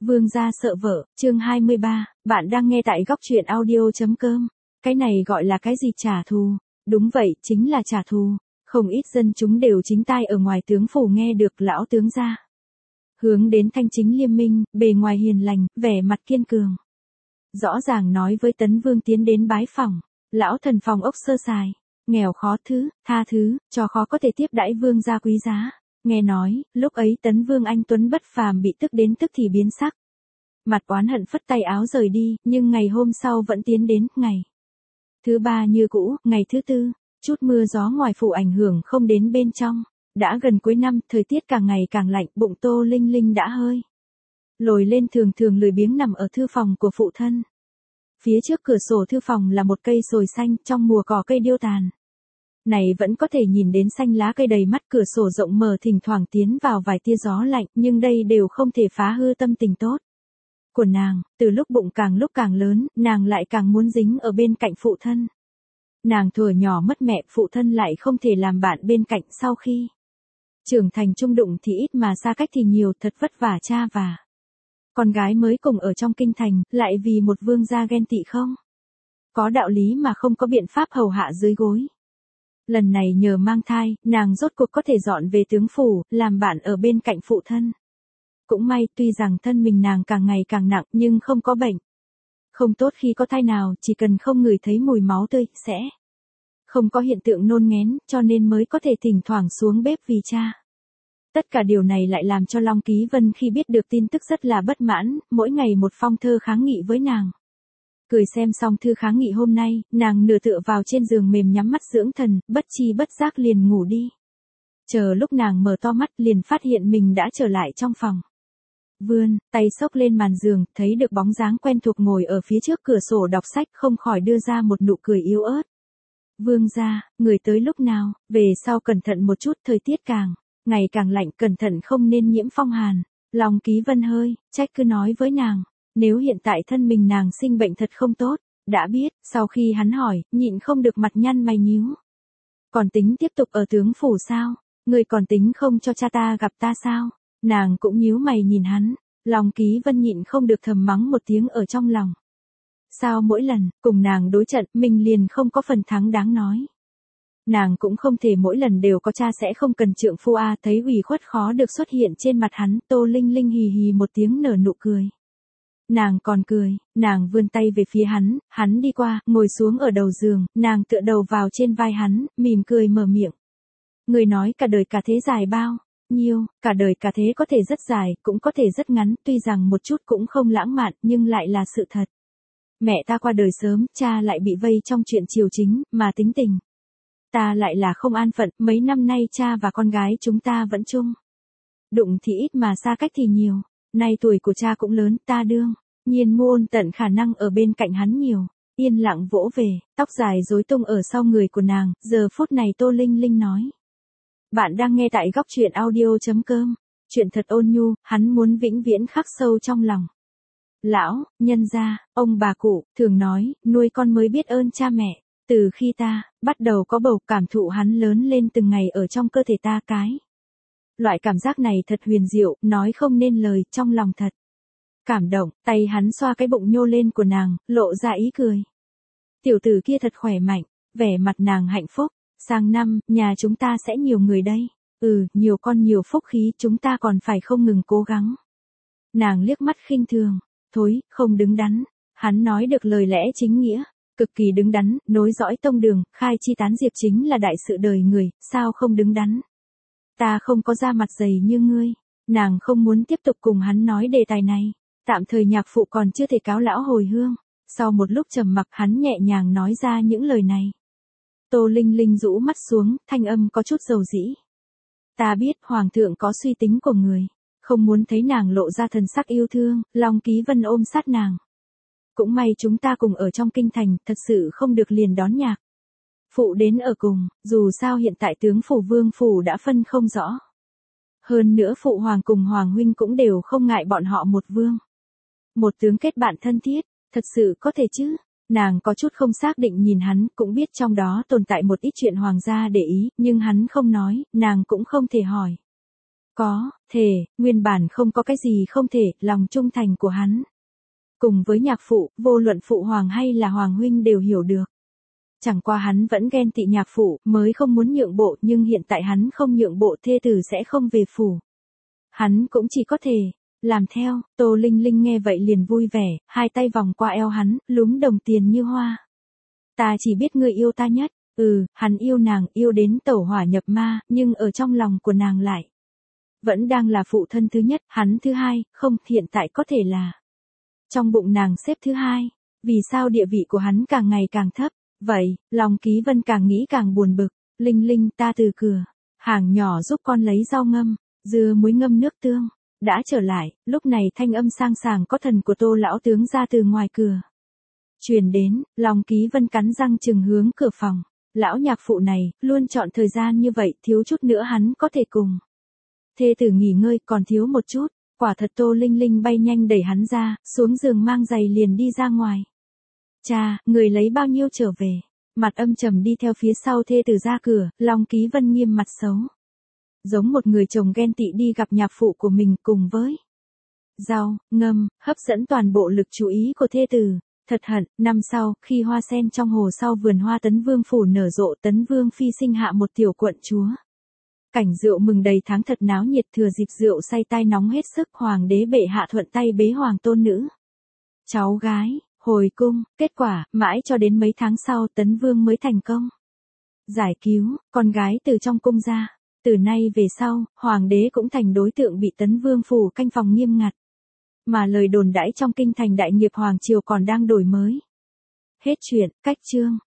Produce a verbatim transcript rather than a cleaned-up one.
Vương gia sợ vợ, chương hai mươi ba, bạn đang nghe tại góc truyện audio.com. Cái này gọi là cái gì trả thù? Đúng vậy, chính là trả thù. Không ít dân chúng đều chính tai ở ngoài tướng phủ nghe được lão tướng gia. Hướng đến thanh chính liêm minh, bề ngoài hiền lành, vẻ mặt kiên cường. Rõ ràng nói với Tấn Vương tiến đến bái phỏng, lão thần phòng ốc sơ sài, nghèo khó thứ, tha thứ, cho khó có thể tiếp đãi vương gia quý giá. Nghe nói, lúc ấy Tấn Vương anh tuấn bất phàm bị tức đến tức thì biến sắc. Mặt oán hận phất tay áo rời đi, nhưng ngày hôm sau vẫn tiến đến, ngày thứ ba như cũ, ngày thứ tư, chút mưa gió ngoài phủ ảnh hưởng không đến bên trong. Đã gần cuối năm, thời tiết càng ngày càng lạnh, bụng Tô Linh Linh đã hơi lồi lên, thường thường lười biếng nằm ở thư phòng của phụ thân. Phía trước cửa sổ thư phòng là một cây sồi xanh, trong mùa cỏ cây điêu tàn. Này vẫn có thể nhìn đến xanh lá cây đầy mắt, cửa sổ rộng mở thỉnh thoảng tiến vào vài tia gió lạnh, nhưng đây đều không thể phá hư tâm tình tốt của nàng. Từ lúc bụng càng lúc càng lớn, nàng lại càng muốn dính ở bên cạnh phụ thân. Nàng thuở nhỏ mất mẹ, phụ thân lại không thể làm bạn bên cạnh, sau khi trưởng thành chung đụng thì ít mà xa cách thì nhiều, thật vất vả cha và con gái mới cùng ở trong kinh thành, lại vì một vương gia ghen tị không có đạo lý mà không có biện pháp hầu hạ dưới gối. Lần này nhờ mang thai, nàng rốt cuộc có thể dọn về tướng phủ, làm bạn ở bên cạnh phụ thân. Cũng may, tuy rằng thân mình nàng càng ngày càng nặng nhưng không có bệnh không tốt khi có thai nào, chỉ cần không ngửi thấy mùi máu tươi, sẽ không có hiện tượng nôn nghén, cho nên mới có thể thỉnh thoảng xuống bếp vì cha. Tất cả điều này lại làm cho Long Ký Vân khi biết được tin tức rất là bất mãn, mỗi ngày một phong thơ kháng nghị với nàng. Cười xem xong thư kháng nghị hôm nay, nàng nửa tựa vào trên giường mềm nhắm mắt dưỡng thần, bất chi bất giác liền ngủ đi. Chờ lúc nàng mở to mắt liền phát hiện mình đã trở lại trong phòng. Vươn tay xốc lên màn giường, thấy được bóng dáng quen thuộc ngồi ở phía trước cửa sổ đọc sách, không khỏi đưa ra một nụ cười yếu ớt. Vương gia, người tới lúc nào? Về sau cẩn thận một chút, thời tiết càng ngày càng lạnh, cẩn thận không nên nhiễm phong hàn. Long Ký Vân hơi trách cứ nói với nàng, nếu hiện tại thân mình nàng sinh bệnh thật không tốt. Đã biết, sau khi hắn hỏi, nhịn không được mặt nhăn mày nhíu. Còn tính tiếp tục ở tướng phủ sao? Người còn tính không cho cha ta gặp ta sao? Nàng cũng nhíu mày nhìn hắn. Long Ký Vân nhịn không được thầm mắng một tiếng ở trong lòng. Sao mỗi lần cùng nàng đối trận, mình liền không có phần thắng đáng nói. Nàng cũng không thể mỗi lần đều có cha sẽ không cần trượng phu a. Thấy ủy khuất khó được xuất hiện trên mặt hắn, Tô Linh Linh hì hì một tiếng nở nụ cười. Nàng còn cười, nàng vươn tay về phía hắn, hắn đi qua, ngồi xuống ở đầu giường, nàng tựa đầu vào trên vai hắn, mỉm cười mở miệng. Người nói cả đời cả thế dài bao nhiêu? Cả đời cả thế có thể rất dài, cũng có thể rất ngắn, tuy rằng một chút cũng không lãng mạn, nhưng lại là sự thật. Mẹ ta qua đời sớm, cha lại bị vây trong chuyện triều chính, mà tính tình ta lại là không an phận, mấy năm nay cha và con gái chúng ta vẫn chung đụng thì ít mà xa cách thì nhiều. Nay tuổi của cha cũng lớn, ta đương nhiên muôn tận khả năng ở bên cạnh hắn nhiều. Yên lặng vỗ về, tóc dài rối tung ở sau người của nàng, giờ phút này Tô Linh Linh nói. Bạn đang nghe tại góc truyện audio.com. Chuyện thật ôn nhu, hắn muốn vĩnh viễn khắc sâu trong lòng. Lão, nhân gia, ông bà cụ, thường nói, nuôi con mới biết ơn cha mẹ. Từ khi ta bắt đầu có bầu, cảm thụ hắn lớn lên từng ngày ở trong cơ thể ta, cái loại cảm giác này thật huyền diệu, nói không nên lời, trong lòng thật cảm động. Tay hắn xoa cái bụng nhô lên của nàng, lộ ra ý cười. Tiểu tử kia thật khỏe mạnh, vẻ mặt nàng hạnh phúc. Sang năm, nhà chúng ta sẽ nhiều người đây. Ừ, nhiều con nhiều phúc khí, chúng ta còn phải không ngừng cố gắng. Nàng liếc mắt khinh thường. Thối, không đứng đắn. Hắn nói được lời lẽ chính nghĩa. Cực kỳ đứng đắn, nối dõi tông đường, khai chi tán diệp chính là đại sự đời người, sao không đứng đắn? Ta không có da mặt dày như ngươi. Nàng không muốn tiếp tục cùng hắn nói đề tài này. Tạm thời nhạc phụ còn chưa thể cáo lão hồi hương. Sau một lúc trầm mặc, hắn nhẹ nhàng nói ra những lời này. Tô Linh Linh rũ mắt xuống, thanh âm có chút dầu dĩ. Ta biết hoàng thượng có suy tính của người. Không muốn thấy nàng lộ ra thần sắc yêu thương, Long Ký Vân ôm sát nàng. Cũng may chúng ta cùng ở trong kinh thành, thật sự không được liền đón nhạc phụ đến ở cùng, dù sao hiện tại tướng phủ vương phủ đã phân không rõ. Hơn nữa phụ hoàng cùng hoàng huynh cũng đều không ngại bọn họ một vương một tướng kết bạn thân thiết, thật sự có thể chứ? Nàng có chút không xác định nhìn hắn, cũng biết trong đó tồn tại một ít chuyện hoàng gia để ý, nhưng hắn không nói, nàng cũng không thể hỏi. Có, thể, nguyên bản không có cái gì không thể, lòng trung thành của hắn. Cùng với nhạc phụ, vô luận phụ hoàng hay là hoàng huynh đều hiểu được. Chẳng qua hắn vẫn ghen tị nhạc phụ, mới không muốn nhượng bộ, nhưng hiện tại hắn không nhượng bộ thê tử sẽ không về phủ. Hắn cũng chỉ có thể làm theo. Tô Linh Linh nghe vậy liền vui vẻ, hai tay vòng qua eo hắn, lúm đồng tiền như hoa. Ta chỉ biết ngươi yêu ta nhất. Ừ, hắn yêu nàng, yêu đến tẩu hỏa nhập ma, nhưng ở trong lòng của nàng lại vẫn đang là phụ thân thứ nhất, hắn thứ hai, không, hiện tại có thể là trong bụng nàng xếp thứ hai. Vì sao địa vị của hắn càng ngày càng thấp? Vậy, lòng Ký Vân càng nghĩ càng buồn bực. Linh Linh, ta từ cửa hàng nhỏ giúp con lấy rau ngâm, dưa muối ngâm nước tương. Đã trở lại, lúc này thanh âm sang sảng có thần của Tô lão tướng ra từ ngoài cửa truyền đến, lòng Ký Vân cắn răng chừng hướng cửa phòng. Lão nhạc phụ này, luôn chọn thời gian như vậy, thiếu chút nữa hắn có thể cùng thê tử nghỉ ngơi, còn thiếu một chút. Quả thật Tô Linh Linh bay nhanh đẩy hắn ra, xuống giường mang giày liền đi ra ngoài. Cha, người lấy bao nhiêu trở về? Mặt âm trầm đi theo phía sau thê tử ra cửa, lòng Ký Vân nghiêm mặt xấu. Giống một người chồng ghen tị đi gặp nhạc phụ của mình cùng với rau, ngâm, hấp dẫn toàn bộ lực chú ý của thê tử. Thật hận, năm sau, khi hoa sen trong hồ sau vườn hoa Tấn Vương phủ nở rộ, Tấn Vương phi sinh hạ một tiểu quận chúa. Cảnh rượu mừng đầy tháng thật náo nhiệt, thừa dịp rượu say tai nóng hết sức, hoàng đế bệ hạ thuận tay bế hoàng tôn nữ cháu gái hồi cung. Kết quả, mãi cho đến mấy tháng sau Tấn Vương mới thành công giải cứu con gái từ trong cung ra. Từ nay về sau, hoàng đế cũng thành đối tượng bị Tấn Vương phủ canh phòng nghiêm ngặt. Mà lời đồn đãi trong kinh thành đại nghiệp hoàng triều còn đang đổi mới. Hết chuyện, cách chương.